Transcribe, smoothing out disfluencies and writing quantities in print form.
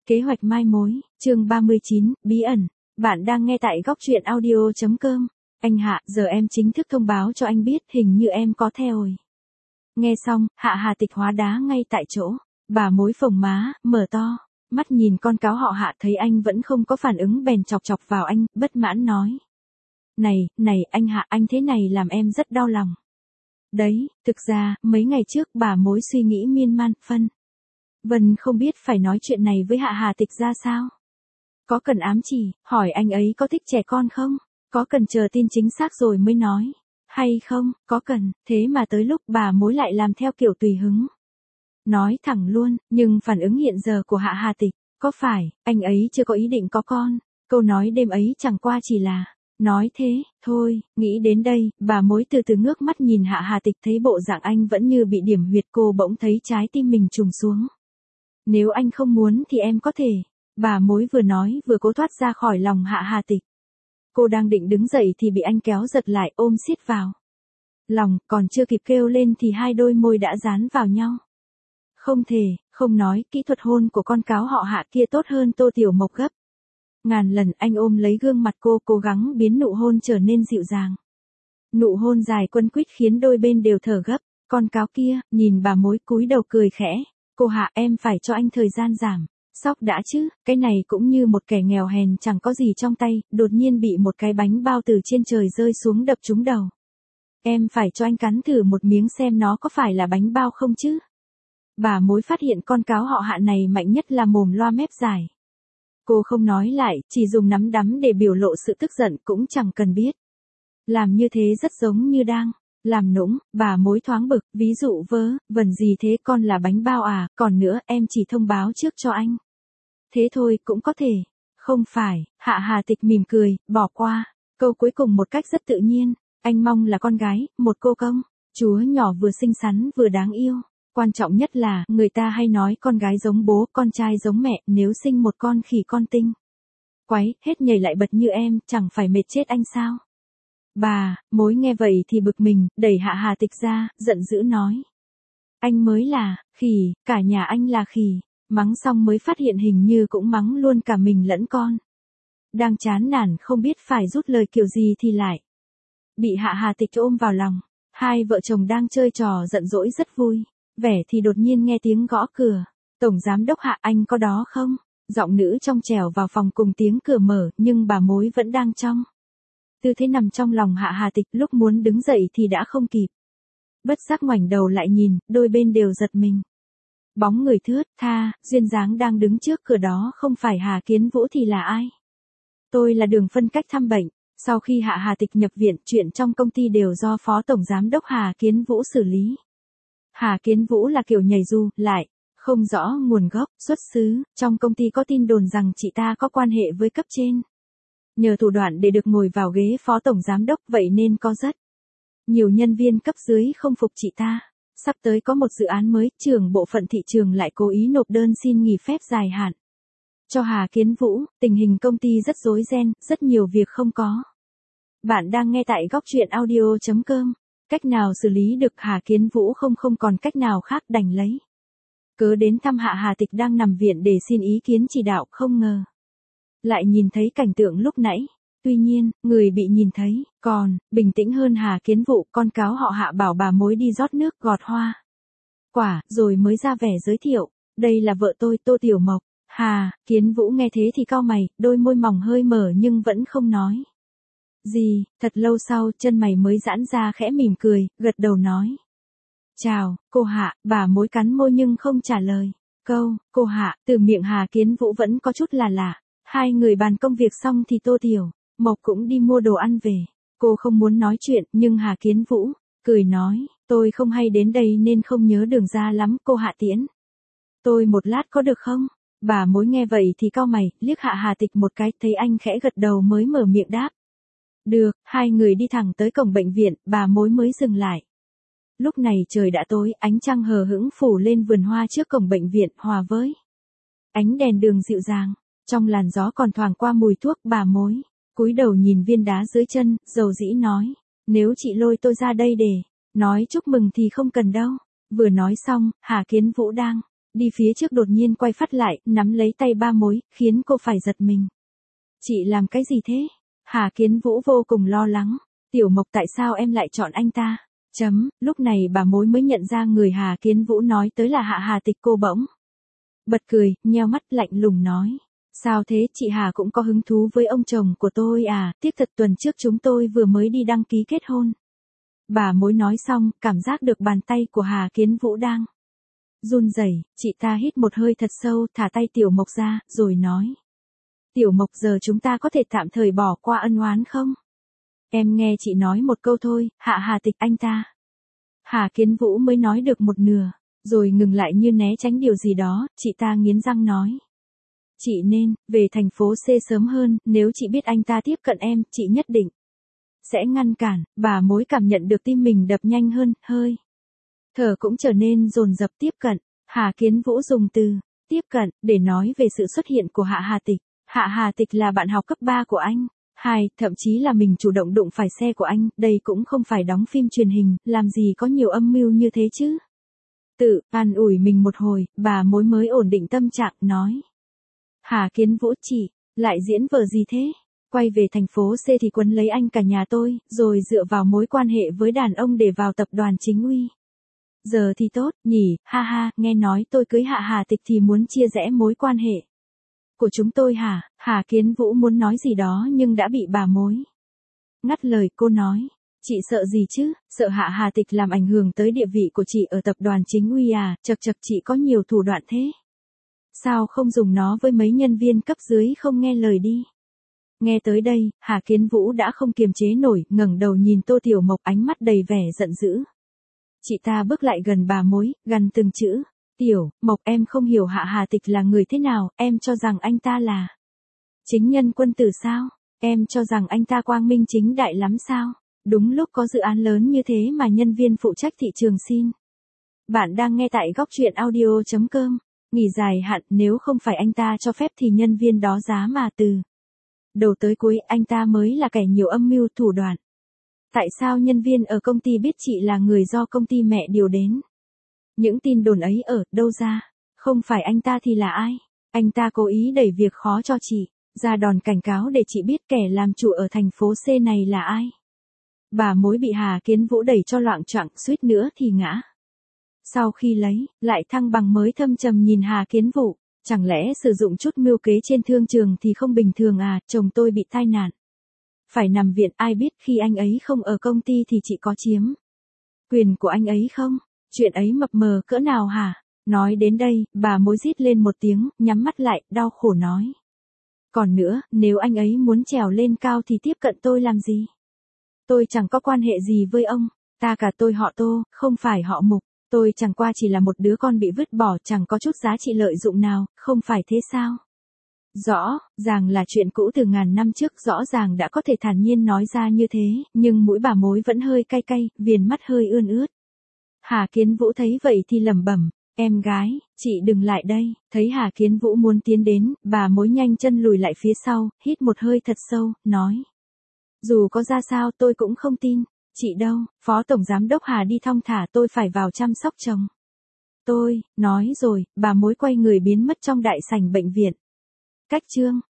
Kế hoạch mai mối, chương 39, bí ẩn. Bạn đang nghe tại góc truyện audio.com. Anh Hạ, giờ em chính thức thông báo cho anh biết hình như em có thai rồi. Nghe xong, Hạ Hà Tịch hóa đá ngay tại chỗ. Bà mối phồng má, mở to, mắt nhìn con cáo họ Hạ thấy anh vẫn không có phản ứng bèn chọc chọc vào anh, bất mãn nói. Này, anh Hạ, anh thế này làm em rất đau lòng. Đấy, thực ra, mấy ngày trước bà mối suy nghĩ miên man, Vân không biết phải nói chuyện này với Hạ Hà Tịch ra sao. Có cần ám chỉ, hỏi anh ấy có thích trẻ con không? Có cần chờ tin chính xác rồi mới nói? Hay không, có cần, thế mà tới lúc bà mối lại làm theo kiểu tùy hứng. Nói thẳng luôn, nhưng phản ứng hiện giờ của Hạ Hà Tịch, có phải, anh ấy chưa có ý định có con? Câu nói đêm ấy chẳng qua chỉ là, nói thế, thôi, nghĩ đến đây, bà mối từ từ ngước mắt nhìn Hạ Hà Tịch thấy bộ dạng anh vẫn như bị điểm huyệt cô bỗng thấy trái tim mình trùng xuống. Nếu anh không muốn thì em có thể. Bà mối vừa nói vừa cố thoát ra khỏi lòng Hạ Hà Tịch. Cô đang định đứng dậy thì bị anh kéo giật lại ôm siết vào lòng, còn chưa kịp kêu lên thì hai đôi môi đã dán vào nhau. Không thể, không nói, kỹ thuật hôn của con cáo họ Hạ kia tốt hơn Tô Tiểu Mộc gấp ngàn lần. Anh ôm lấy gương mặt cô cố gắng biến nụ hôn trở nên dịu dàng. Nụ hôn dài quấn quýt khiến đôi bên đều thở gấp. Con cáo kia, nhìn bà mối cúi đầu cười khẽ. Cô Hạ, em phải cho anh thời gian giảm sóc đã chứ, cái này cũng như một kẻ nghèo hèn chẳng có gì trong tay, đột nhiên bị một cái bánh bao từ trên trời rơi xuống đập trúng đầu. Em phải cho anh cắn thử một miếng xem nó có phải là bánh bao không chứ. Bà mối phát hiện con cáo họ Hạ này mạnh nhất là mồm loa mép dài. Cô không nói lại, chỉ dùng nắm đấm để biểu lộ sự tức giận cũng chẳng cần biết. Làm như thế rất giống như đang làm nũng. Bà mối thoáng bực, ví dụ vẩn gì thế, con là bánh bao à, còn nữa em chỉ thông báo trước cho anh. Thế thôi cũng có thể. Không phải, Hạ Hà Tịch mỉm cười, bỏ qua câu cuối cùng một cách rất tự nhiên. Anh mong là con gái, một cô công chúa nhỏ vừa xinh xắn vừa đáng yêu. Quan trọng nhất là, người ta hay nói con gái giống bố, con trai giống mẹ, nếu sinh một con khỉ con tinh quái, hết nhảy lại bật như em, chẳng phải mệt chết anh sao? Bà mối nghe vậy thì bực mình, đẩy Hạ Hà Tịch ra, giận dữ nói. Anh mới là khỉ, cả nhà anh là khỉ. Mắng xong mới phát hiện hình như cũng mắng luôn cả mình lẫn con. Đang chán nản không biết phải rút lời kiểu gì thì lại bị Hạ Hà Tịch ôm vào lòng. Hai vợ chồng đang chơi trò giận dỗi rất vui. Vẻ thì đột nhiên nghe tiếng gõ cửa. Tổng giám đốc Hạ, anh có đó không? Giọng nữ trong trẻo vào phòng cùng tiếng cửa mở, nhưng bà mối vẫn đang trong tư thế nằm trong lòng Hạ Hà Tịch, lúc muốn đứng dậy thì đã không kịp. Bất giác ngoảnh đầu lại nhìn, đôi bên đều giật mình. Bóng người thướt tha, duyên dáng đang đứng trước cửa đó không phải Hà Kiến Vũ thì là ai? Tôi là Đường phân cách thăm bệnh. Sau khi Hạ Hà Tịch nhập viện, chuyện trong công ty đều do Phó Tổng Giám đốc Hà Kiến Vũ xử lý. Hà Kiến Vũ là kiểu nhảy dù, lại không rõ nguồn gốc, xuất xứ. Trong công ty có tin đồn rằng chị ta có quan hệ với cấp trên. Nhờ thủ đoạn để được ngồi vào ghế Phó Tổng Giám đốc, vậy nên có rất nhiều nhân viên cấp dưới không phục chị ta. Sắp tới có một dự án mới, trưởng bộ phận thị trường lại cố ý nộp đơn xin nghỉ phép dài hạn cho Hà Kiến Vũ. Tình hình công ty rất rối ren, rất nhiều việc không có. Bạn đang nghe tại góc truyện audio.com. Cách nào xử lý được Hà Kiến Vũ không còn cách nào khác đành lấy cớ đến thăm Hạ Hà Tịch đang nằm viện để xin ý kiến chỉ đạo, không ngờ lại nhìn thấy cảnh tượng lúc nãy. Tuy nhiên, người bị nhìn thấy còn bình tĩnh hơn Hà Kiến Vũ. Con cáo họ Hạ bảo bà mối đi rót nước gọt hoa quả, rồi mới ra vẻ giới thiệu. Đây là vợ tôi, Tô Tiểu Mộc. Hà Kiến Vũ nghe thế thì cau mày, đôi môi mỏng hơi mở nhưng vẫn không nói gì. Thật lâu sau, chân mày mới giãn ra khẽ mỉm cười, gật đầu nói. Chào, cô Hạ. Bà mối cắn môi nhưng không trả lời câu cô Hạ từ miệng Hà Kiến Vũ vẫn có chút là lạ. Hai người bàn công việc xong thì Tô Tiểu Mộc cũng đi mua đồ ăn về. Cô không muốn nói chuyện, nhưng Hà Kiến Vũ cười nói, tôi không hay đến đây nên không nhớ đường ra lắm, cô Hạ tiễn tôi một lát có được không? Bà mối nghe vậy thì cau mày, liếc Hạ Hà Tịch một cái, thấy anh khẽ gật đầu mới mở miệng đáp. Được, hai người đi thẳng tới cổng bệnh viện, bà mối mới dừng lại. Lúc này trời đã tối, ánh trăng hờ hững phủ lên vườn hoa trước cổng bệnh viện, hòa với ánh đèn đường dịu dàng. Trong làn gió còn thoảng qua mùi thuốc. Bà mối cúi đầu nhìn viên đá dưới chân, dầu dĩ nói, nếu chị lôi tôi ra đây để nói chúc mừng thì không cần đâu. Vừa nói xong, Hà Kiến Vũ đang đi phía trước đột nhiên quay phát lại, nắm lấy tay ba mối, khiến cô phải giật mình. Chị làm cái gì thế? Hà Kiến Vũ vô cùng lo lắng. Tiểu Mộc tại sao em lại chọn anh ta? Lúc này bà mối mới nhận ra người Hà Kiến Vũ nói tới là Hạ Hà Tịch, cô bỗng bật cười, nheo mắt lạnh lùng nói. Sao thế, chị Hà cũng có hứng thú với ông chồng của tôi à, tiếc thật tuần trước chúng tôi vừa mới đi đăng ký kết hôn. Bà mối nói xong, cảm giác được bàn tay của Hà Kiến Vũ đang run rẩy, chị ta hít một hơi thật sâu, thả tay Tiểu Mộc ra, rồi nói. Tiểu Mộc, giờ chúng ta có thể tạm thời bỏ qua ân oán không? Em nghe chị nói một câu thôi, Hạ Hà Tịch anh ta. Hà Kiến Vũ mới nói được một nửa, rồi ngừng lại như né tránh điều gì đó, chị ta nghiến răng nói. Chị nên, về thành phố C sớm hơn, nếu chị biết anh ta tiếp cận em, chị nhất định sẽ ngăn cản. Bà mối cảm nhận được tim mình đập nhanh hơn, hơi thở cũng trở nên dồn dập. Tiếp cận. Hà Kiến Vũ dùng từ tiếp cận để nói về sự xuất hiện của Hạ Hà Tịch. Hạ Hà Tịch là bạn học cấp 3 của anh. Thậm chí là mình chủ động đụng phải xe của anh, đây cũng không phải đóng phim truyền hình, làm gì có nhiều âm mưu như thế chứ. Tự an ủi mình một hồi, bà mối mới ổn định tâm trạng, nói. Hà Kiến Vũ, chị lại diễn vở gì thế? Quay về thành phố C thì quấn lấy anh cả nhà tôi, rồi dựa vào mối quan hệ với đàn ông để vào tập đoàn chính uy. Giờ thì tốt, nhỉ, ha ha, nghe nói tôi cưới Hạ Hà Tịch thì muốn chia rẽ mối quan hệ của chúng tôi hả? Hà Kiến Vũ muốn nói gì đó nhưng đã bị bà mối ngắt lời. Cô nói, chị sợ gì chứ, sợ Hạ Hà Tịch làm ảnh hưởng tới địa vị của chị ở tập đoàn chính uy à, chật chật, chị có nhiều thủ đoạn thế. Sao không dùng nó với mấy nhân viên cấp dưới không nghe lời đi? Nghe tới đây, Hà Kiến Vũ đã không kiềm chế nổi, ngẩng đầu nhìn Tô Tiểu Mộc, ánh mắt đầy vẻ giận dữ. Chị ta bước lại gần bà mối, gằn từng chữ. Tiểu Mộc, em không hiểu Hạ Hà Tịch là người thế nào, em cho rằng anh ta là chính nhân quân tử sao? Em cho rằng anh ta quang minh chính đại lắm sao? Đúng lúc có dự án lớn như thế mà nhân viên phụ trách thị trường xin. Bạn đang nghe tại góc truyện audio.com. Nghỉ dài hạn, nếu không phải anh ta cho phép thì nhân viên đó giá mà từ đầu tới cuối anh ta mới là kẻ nhiều âm mưu thủ đoạn. Tại sao nhân viên ở công ty biết chị là người do công ty mẹ điều đến? Những tin đồn ấy ở đâu ra? Không phải anh ta thì là ai? Anh ta cố ý đẩy việc khó cho chị, ra đòn cảnh cáo để chị biết kẻ làm chủ ở thành phố C này là ai. Bà mối bị Hà Kiến Vũ đẩy cho loạng choạng, suýt nữa thì ngã. Sau khi lấy lại thăng bằng mới thâm trầm nhìn Hà Kiến Vũ. Chẳng lẽ sử dụng chút mưu kế trên thương trường thì không bình thường à? Chồng tôi bị tai nạn, phải nằm viện, ai biết khi anh ấy không ở công ty thì chị có chiếm quyền của anh ấy không? Chuyện ấy mập mờ cỡ nào hả? Nói đến đây, bà mối rít lên một tiếng, nhắm mắt lại, đau khổ nói. Còn nữa, nếu anh ấy muốn trèo lên cao thì tiếp cận tôi làm gì? Tôi chẳng có quan hệ gì với ông, ta cả tôi họ Tô, không phải họ Mục. Tôi chẳng qua chỉ là một đứa con bị vứt bỏ, chẳng có chút giá trị lợi dụng nào, không phải thế sao? Rõ ràng là chuyện cũ từ ngàn năm trước, rõ ràng đã có thể thản nhiên nói ra như thế, nhưng mũi bà mối vẫn hơi cay cay, viền mắt hơi ươn ướt. Hà Kiến Vũ thấy vậy thì lẩm bẩm, em gái, chị đừng lại đây. Thấy Hà Kiến Vũ muốn tiến đến, bà mối nhanh chân lùi lại phía sau, hít một hơi thật sâu, nói. Dù có ra sao tôi cũng không tin. Chị đâu, Phó Tổng Giám đốc Hà đi thong thả, tôi phải vào chăm sóc chồng tôi. Nói rồi, bà mối quay người biến mất trong đại sảnh bệnh viện. Cách chương